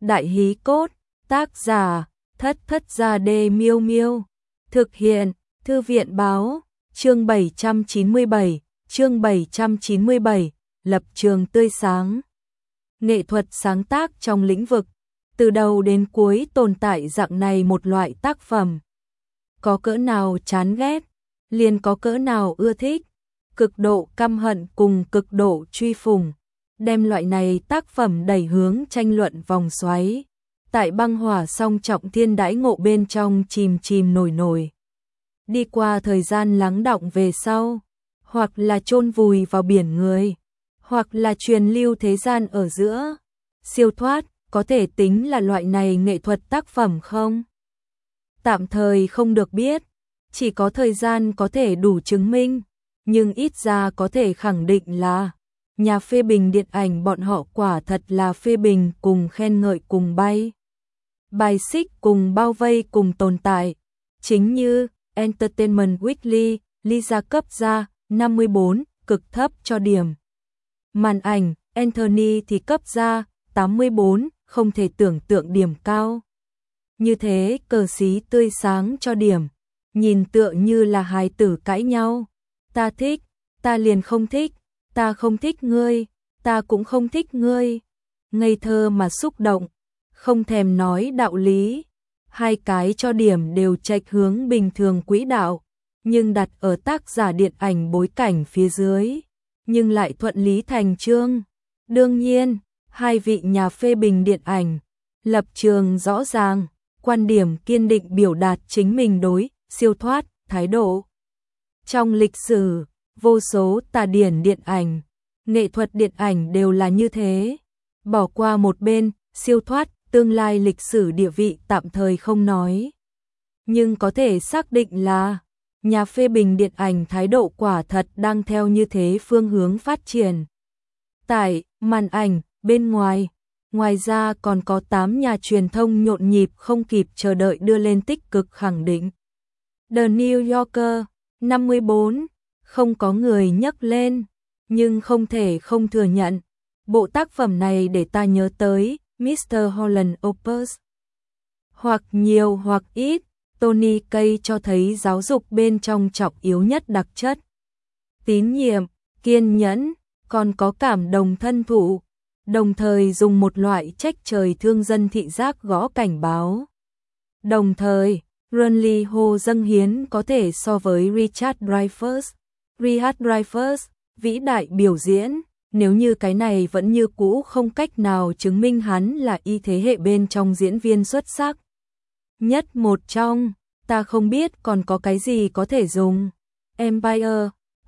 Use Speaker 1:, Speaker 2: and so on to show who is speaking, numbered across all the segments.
Speaker 1: Đại hí cốt, tác giả, Thất Thất Gia Đê Miêu Miêu. Thực hiện, Thư viện Báo, chương 797, lập trường tươi sáng. Nghệ thuật sáng tác trong lĩnh vực, từ đầu đến cuối tồn tại dạng này một loại tác phẩm. Có cỡ nào chán ghét, liền có cỡ nào ưa thích, cực độ căm hận cùng cực độ truy phùng, đem loại này tác phẩm đẩy hướng tranh luận vòng xoáy, tại băng hỏa song trọng thiên đãi ngộ bên trong chìm nổi. Đi qua thời gian lắng đọng về sau, hoặc là chôn vùi vào biển người, hoặc là truyền lưu thế gian ở giữa. Siêu thoát có thể tính là loại này nghệ thuật tác phẩm không? Tạm thời không được biết, chỉ có thời gian có thể đủ chứng minh, nhưng ít ra có thể khẳng định là nhà phê bình điện ảnh bọn họ quả thật là phê bình cùng khen ngợi cùng bay. Bài xích cùng bao vây cùng tồn tại, chính như Entertainment Weekly, Lisa cấp ra 54, cực thấp cho điểm. Màn ảnh, Anthony thì cấp ra 84, không thể tưởng tượng điểm cao. Như thế cờ xí tươi sáng cho điểm, nhìn tựa như là hài tử cãi nhau. Ta thích, ta liền không thích, ta không thích ngươi, ta cũng không thích ngươi. Ngây thơ mà xúc động, không thèm nói đạo lý. Hai cái cho điểm đều chệch hướng bình thường quỹ đạo, nhưng đặt ở tác giả điện ảnh bối cảnh phía dưới, nhưng lại thuận lý thành chương. Đương nhiên, hai vị nhà phê bình điện ảnh, lập trường rõ ràng, quan điểm kiên định biểu đạt chính mình đối siêu thoát thái độ. Trong lịch sử, vô số tà điển điện ảnh, nghệ thuật điện ảnh đều là như thế. Bỏ qua một bên, siêu thoát tương lai lịch sử địa vị tạm thời không nói, nhưng có thể xác định là nhà phê bình điện ảnh thái độ quả thật đang theo như thế phương hướng phát triển. Tại màn ảnh bên ngoài, ngoài ra còn có 8 nhà truyền thông nhộn nhịp không kịp chờ đợi đưa lên tích cực khẳng định. The New Yorker 54, không có người nhắc lên, nhưng không thể không thừa nhận, bộ tác phẩm này để ta nhớ tới Mr. Holland Opus. Hoặc nhiều hoặc ít, Tony Kaye cho thấy giáo dục bên trong trọng yếu nhất đặc chất. Tín nhiệm, kiên nhẫn, còn có cảm đồng thân thụ, đồng thời dùng một loại trách trời thương dân thị giác gõ cảnh báo. Đồng thời, Ronnie Ho dâng hiến có thể so với Richard Dreyfuss, vĩ đại biểu diễn. Nếu như cái này vẫn như cũ không cách nào chứng minh hắn là y thế hệ bên trong diễn viên xuất sắc nhất một trong, ta không biết còn có cái gì có thể dùng. Empire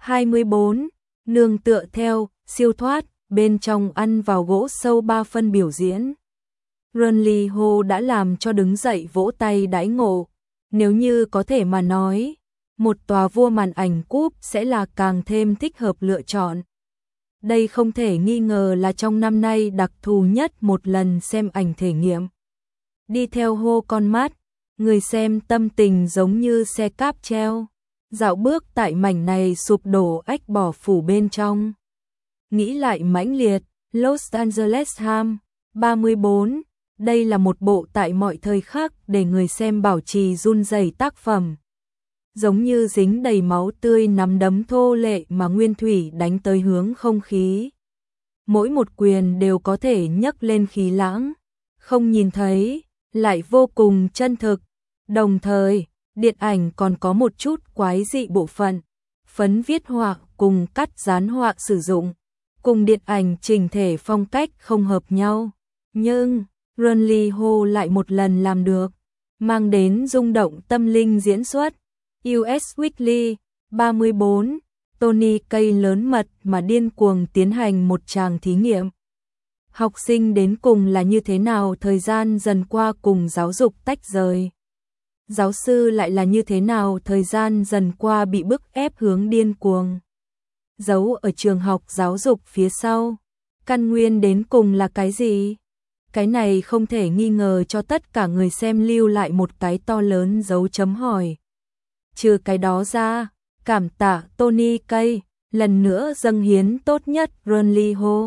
Speaker 1: 24, nương tựa theo, siêu thoát, bên trong ăn vào gỗ sâu 3 phân biểu diễn. Ronnie Ho đã làm cho đứng dậy vỗ tay đãi ngộ. Nếu như có thể mà nói, một tòa vua màn ảnh cúp sẽ là càng thêm thích hợp lựa chọn. Đây không thể nghi ngờ là trong năm nay đặc thù nhất một lần xem ảnh thể nghiệm. Đi theo Ho con mắt, người xem tâm tình giống như xe cáp treo, dạo bước tại mảnh này sụp đổ ách bỏ phủ bên trong. Nghĩ lại mãnh liệt, Los Angeles Ham 34, đây là một bộ tại mọi thời khắc để người xem bảo trì run rẩy tác phẩm. Giống như dính đầy máu tươi nắm đấm thô lệ mà nguyên thủy đánh tới hướng không khí. Mỗi một quyền đều có thể nhấc lên khí lãng, không nhìn thấy, lại vô cùng chân thực. Đồng thời, điện ảnh còn có một chút quái dị bộ phận, phấn viết họa cùng cắt dán họa sử dụng, cùng điện ảnh chỉnh thể phong cách không hợp nhau. Nhưng, Ronnie Ho lại một lần làm được, mang đến rung động tâm linh diễn xuất. US Weekly 34, Tony Kaye lớn mật mà điên cuồng tiến hành một tràng thí nghiệm. Học sinh đến cùng là như thế nào thời gian dần qua cùng giáo dục tách rời. Giáo sư lại là như thế nào thời gian dần qua bị bức ép hướng điên cuồng. Giấu ở trường học giáo dục phía sau, căn nguyên đến cùng là cái gì? Cái này không thể nghi ngờ cho tất cả người xem lưu lại một cái to lớn dấu chấm hỏi. Trừ cái đó ra, cảm tạ Tony Kaye, lần nữa dâng hiến tốt nhất Ronnie Ho.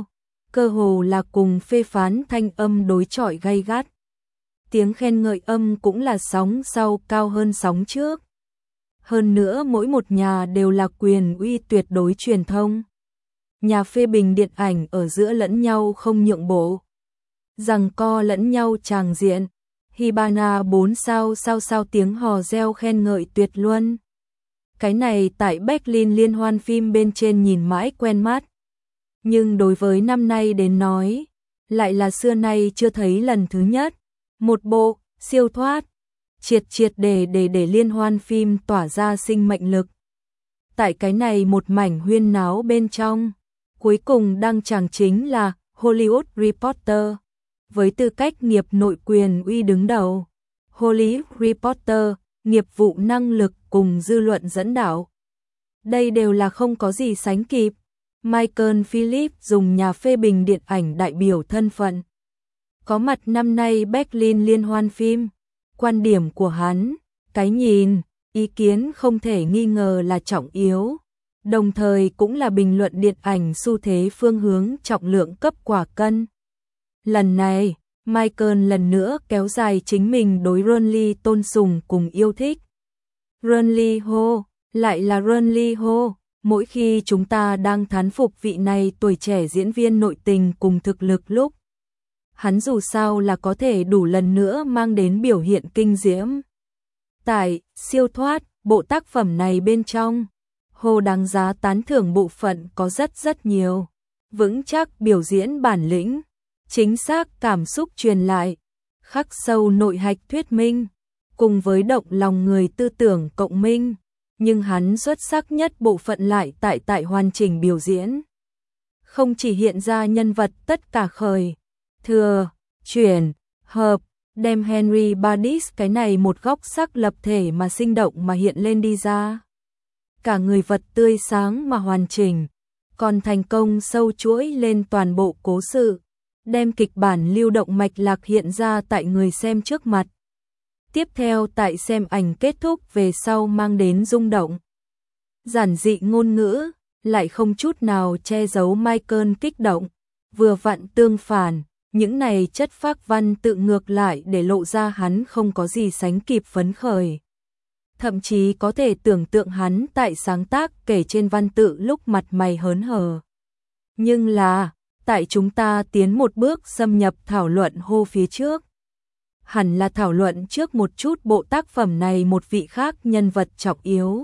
Speaker 1: cơ hồ là cùng phê phán thanh âm đối chọi gay gắt. Tiếng khen ngợi âm cũng là sóng sau cao hơn sóng trước. Hơn nữa mỗi một nhà đều là quyền uy tuyệt đối truyền thông. Nhà phê bình điện ảnh ở giữa lẫn nhau không nhượng bộ. Giằng co lẫn nhau tràng diện. Hibana 4 sao tiếng hò reo khen ngợi tuyệt luân. Cái này tại Berlin liên hoan phim bên trên nhìn mãi quen mắt. Nhưng đối với năm nay đến nói, lại là xưa nay chưa thấy lần thứ nhất. Một bộ, siêu thoát, triệt để liên hoan phim tỏa ra sinh mệnh lực. Tại cái này một mảnh huyên náo bên trong, cuối cùng đăng tràng chính là Hollywood Reporter. Với tư cách nghiệp nội quyền uy đứng đầu, Hollywood Reporter, nghiệp vụ năng lực cùng dư luận dẫn đạo. Đây đều là không có gì sánh kịp. Michael Phillips dùng nhà phê bình điện ảnh đại biểu thân phận. Có mặt năm nay Berlin liên hoan phim. Quan điểm của hắn, cái nhìn, ý kiến không thể nghi ngờ là trọng yếu. Đồng thời cũng là bình luận điện ảnh xu thế phương hướng trọng lượng cấp quả cân. Lần này, Michael lần nữa kéo dài chính mình đối Ron Lee tôn sùng cùng yêu thích. Ron Lee Ho, lại là Ron Lee Ho, mỗi khi chúng ta đang thán phục vị này tuổi trẻ diễn viên nội tình cùng thực lực lúc. Hắn dù sao là có thể đủ lần nữa mang đến biểu hiện kinh diễm. Tại siêu thoát, bộ tác phẩm này bên trong, Ho đáng giá tán thưởng bộ phận có rất nhiều. Vững chắc biểu diễn bản lĩnh, chính xác cảm xúc truyền lại, khắc sâu nội hạch thuyết minh, cùng với động lòng người tư tưởng cộng minh. Nhưng hắn xuất sắc nhất bộ phận lại tại hoàn chỉnh biểu diễn. Không chỉ hiện ra nhân vật tất cả khởi, thừa, chuyển, hợp, đem Henry Badis cái này một góc sắc lập thể mà sinh động mà hiện lên đi ra. Cả người vật tươi sáng mà hoàn chỉnh, còn thành công sâu chuỗi lên toàn bộ cố sự, đem kịch bản lưu động mạch lạc hiện ra tại người xem trước mặt. Tiếp theo tại xem ảnh kết thúc về sau mang đến rung động. Giản dị ngôn ngữ, lại không chút nào che giấu Michael kích động, vừa vặn tương phản, những này chất phác văn tự ngược lại để lộ ra hắn không có gì sánh kịp phấn khởi. Thậm chí có thể tưởng tượng hắn tại sáng tác kể trên văn tự lúc mặt mày hớn hở. Nhưng là, tại chúng ta tiến một bước xâm nhập thảo luận Ho phía trước. Hẳn là thảo luận trước một chút bộ tác phẩm này một vị khác nhân vật trọng yếu.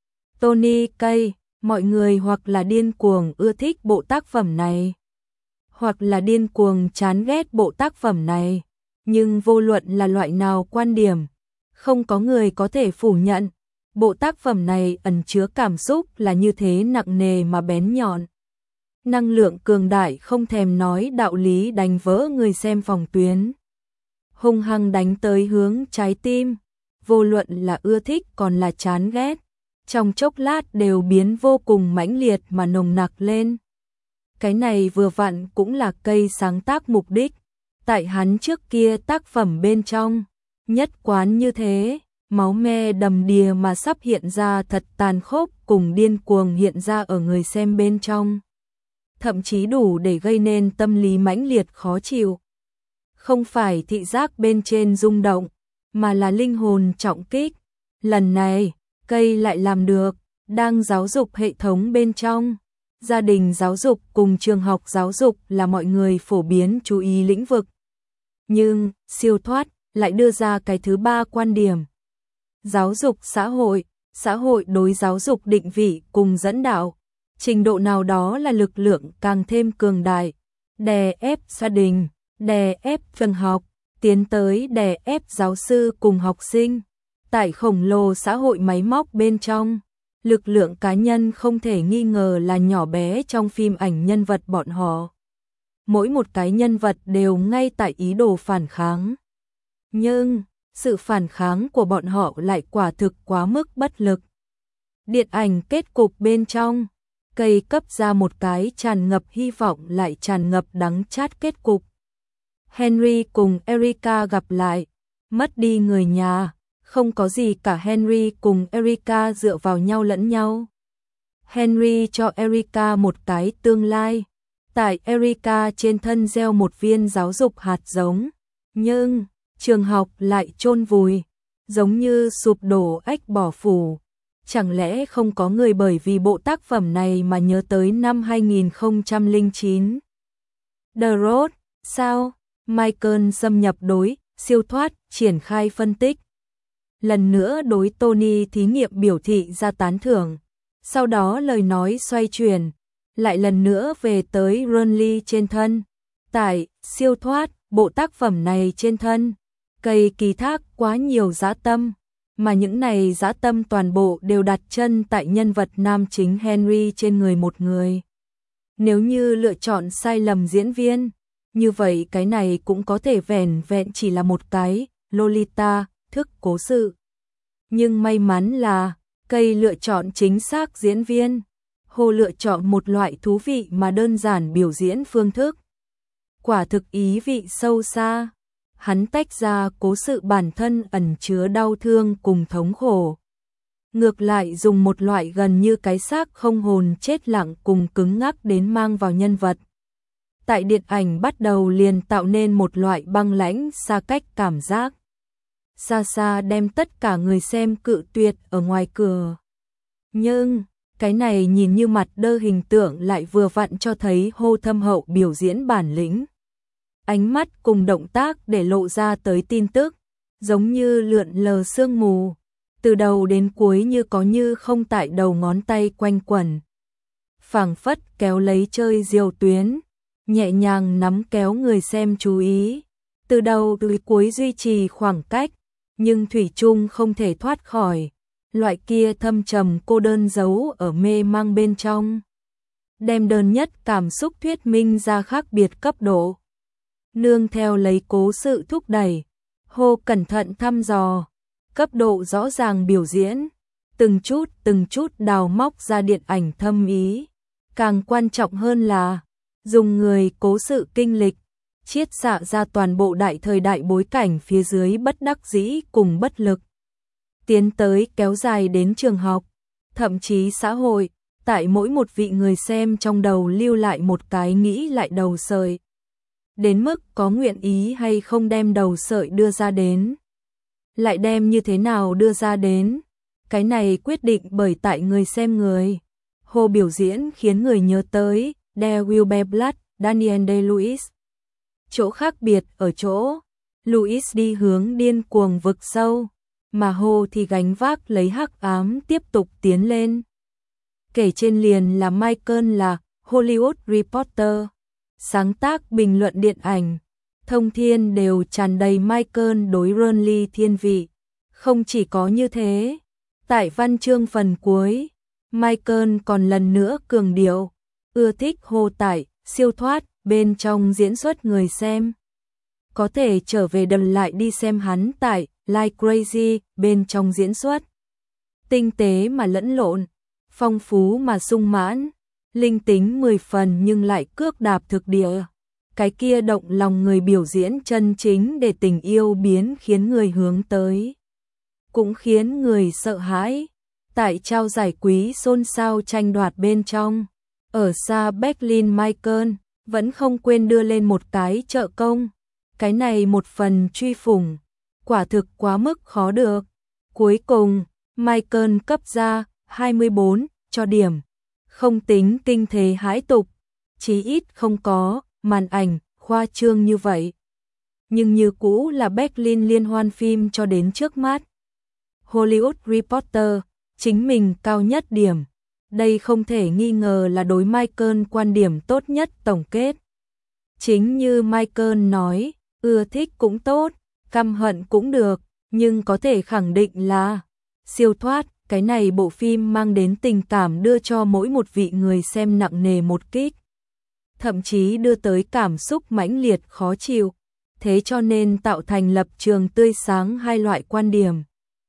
Speaker 1: Tony Kaye, mọi người hoặc là điên cuồng ưa thích bộ tác phẩm này, hoặc là điên cuồng chán ghét bộ tác phẩm này, nhưng vô luận là loại nào quan điểm, không có người có thể phủ nhận, bộ tác phẩm này ẩn chứa cảm xúc là như thế nặng nề mà bén nhọn. Năng lượng cường đại không thèm nói đạo lý đánh vỡ người xem phòng tuyến. Hung hăng đánh tới hướng trái tim, vô luận là ưa thích còn là chán ghét, trong chốc lát đều biến vô cùng mãnh liệt mà nồng nặc lên. Cái này vừa vặn cũng là Kaye sáng tác mục đích, tại hắn trước kia tác phẩm bên trong, nhất quán như thế, máu me đầm đìa mà sắp hiện ra thật tàn khốc cùng điên cuồng hiện ra ở người xem bên trong. Thậm chí đủ để gây nên tâm lý mãnh liệt khó chịu. Không phải thị giác bên trên rung động, mà là linh hồn trọng kích. Lần này, Kaye lại làm được, đang giáo dục hệ thống bên trong. Gia đình giáo dục cùng trường học giáo dục là mọi người phổ biến chú ý lĩnh vực. Nhưng, siêu thoát lại đưa ra cái thứ ba quan điểm. Giáo dục xã hội đối giáo dục định vị cùng dẫn đạo. Trình độ nào đó là lực lượng càng thêm cường đại, đè ép gia đình, đè ép trường học, tiến tới đè ép giáo sư cùng học sinh. Tại khổng lồ xã hội máy móc bên trong, lực lượng cá nhân không thể nghi ngờ là nhỏ bé trong phim ảnh nhân vật bọn họ. Mỗi một cái nhân vật đều ngay tại ý đồ phản kháng. Nhưng, sự phản kháng của bọn họ lại quả thực quá mức bất lực. Điện ảnh kết cục bên trong, Kaye cấp ra một cái tràn ngập hy vọng lại tràn ngập đắng chát kết cục. Henry cùng Erica gặp lại, mất đi người nhà, không có gì cả. Henry cùng Erica dựa vào nhau lẫn nhau. Henry cho Erica một cái tương lai, tại Erika trên thân gieo một viên giáo dục hạt giống, nhưng trường học lại chôn vùi, giống như sụp đổ ếch bỏ phủ. Chẳng lẽ không có người bởi vì bộ tác phẩm này mà nhớ tới năm 2009? The Road, sao? Michael xâm nhập đối, siêu thoát, triển khai phân tích. Lần nữa đối Tony thí nghiệm biểu thị ra tán thưởng. Sau đó lời nói xoay chuyển, lại lần nữa về tới Runley trên thân. Tại siêu thoát, bộ tác phẩm này trên thân, cây ký thác quá nhiều dã tâm, mà những này dã tâm toàn bộ đều đặt chân tại nhân vật nam chính Henry trên người một người. Nếu như lựa chọn sai lầm diễn viên, như vậy cái này cũng có thể vẻn vẹn chỉ là một cái Lolita thức cố sự. Nhưng may mắn là cây lựa chọn chính xác diễn viên, Hồ lựa chọn một loại thú vị mà đơn giản biểu diễn phương thức. Quả thực ý vị sâu xa, hắn tách ra cố sự bản thân ẩn chứa đau thương cùng thống khổ. Ngược lại dùng một loại gần như cái xác không hồn chết lặng cùng cứng ngắc đến mang vào nhân vật. Tại điện ảnh bắt đầu liền tạo nên một loại băng lãnh xa cách cảm giác. Xa xa đem tất cả người xem cự tuyệt ở ngoài cửa. Nhưng, cái này nhìn như mặt đơ hình tượng lại vừa vặn cho thấy Hồ thâm hậu biểu diễn bản lĩnh. Ánh mắt cùng động tác để lộ ra tới tin tức, giống như lượn lờ sương mù, từ đầu đến cuối như có như không tại đầu ngón tay quanh quẩn. Phảng phất kéo lấy chơi diều tuyến, nhẹ nhàng nắm kéo người xem chú ý, từ đầu tới cuối duy trì khoảng cách, nhưng thủy chung không thể thoát khỏi loại kia thâm trầm cô đơn giấu ở mê mang bên trong. Đem đơn nhất cảm xúc thuyết minh ra khác biệt cấp độ. Nương theo lấy cố sự thúc đẩy, Hồ cẩn thận thăm dò, cấp độ rõ ràng biểu diễn, từng chút đào móc ra điện ảnh thâm ý. Càng quan trọng hơn là, dùng người cố sự kinh lịch, chiết xạ ra toàn bộ đại thời đại bối cảnh phía dưới bất đắc dĩ cùng bất lực. Tiến tới kéo dài đến trường học, thậm chí xã hội, tại mỗi một vị người xem trong đầu lưu lại một cái nghĩ lại đầu sợi. Đến mức có nguyện ý hay không đem đầu sợi đưa ra đến. Lại đem như thế nào đưa ra đến. Cái này quyết định bởi tại người xem người. Hồ biểu diễn khiến người nhớ tới There Will Be Blood, Daniel Day-Lewis. Chỗ khác biệt ở chỗ, Lewis đi hướng điên cuồng vực sâu, mà Hồ thì gánh vác lấy hắc ám tiếp tục tiến lên. Kể trên liền là Michael là Hollywood Reporter, sáng tác bình luận điện ảnh, thông thiên đều tràn đầy Michael đối Runley thiên vị. Không chỉ có như thế, tại văn chương phần cuối, Michael còn lần nữa cường điệu, ưa thích Hồ tại siêu thoát bên trong diễn xuất người xem. Có thể trở về đần lại đi xem hắn tại Like Crazy bên trong diễn xuất. Tinh tế mà lẫn lộn, phong phú mà sung mãn, linh tính 10 phần nhưng lại cước đạp thực địa. Cái kia động lòng người biểu diễn chân chính để tình yêu biến khiến người hướng tới. Cũng khiến người sợ hãi. Tại trao giải quý xôn xao tranh đoạt bên trong. Ở xa Berlin Michael vẫn không quên đưa lên một cái trợ công. Cái này một phần truy phủng. Quả thực quá mức khó được. Cuối cùng, Michael cấp ra 24 cho điểm. Không tính kinh thế hãi tục. Chí ít không có màn ảnh khoa trương như vậy. Nhưng như cũ là Berlin liên hoan phim cho đến trước mắt. Hollywood Reporter, chính mình cao nhất điểm. Đây không thể nghi ngờ là đối Michael quan điểm tốt nhất tổng kết. Chính như Michael nói, ưa thích cũng tốt, căm hận cũng được, nhưng có thể khẳng định là siêu thoát, cái này bộ phim mang đến tình cảm đưa cho mỗi một vị người xem nặng nề một kích. Thậm chí đưa tới cảm xúc mãnh liệt khó chịu, thế cho nên tạo thành lập trường tươi sáng hai loại quan điểm.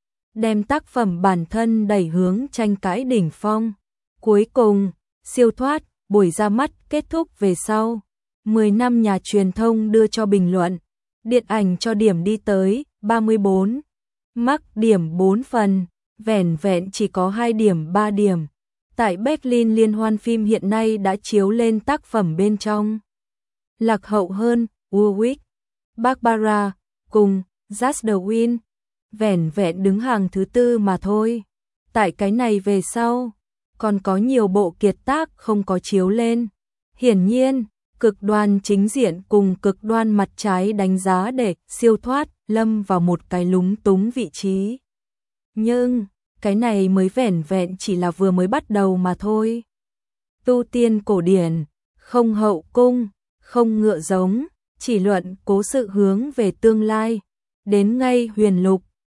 Speaker 1: Đem tác phẩm bản thân đẩy hướng tranh cãi đỉnh phong. Cuối cùng, siêu thoát, buổi ra mắt kết thúc về sau. 10 năm nhà truyền thông đưa cho bình luận. Điện ảnh cho điểm đi tới 34. Mắc điểm 4 phần, vẻn vẹn chỉ có 2 điểm 3 điểm. Tại Berlin liên hoan phim hiện nay đã chiếu lên tác phẩm bên trong. Lạc hậu hơn, Warwick, Barbara, cùng Just the Wind, vẻn vẹn đứng hàng thứ 4 mà thôi. Tại cái này về sau, còn có nhiều bộ kiệt tác không có chiếu lên. Hiển nhiên, cực đoan chính diện cùng cực đoan mặt trái đánh giá để siêu thoát, lâm vào một cái lúng túng vị trí. Nhưng, cái này mới vẻn vẹn chỉ là vừa mới bắt đầu mà thôi. Tu tiên cổ điển, không hậu cung, không ngựa giống, chỉ luận cố sự hướng về tương lai. Đến ngay huyền lục,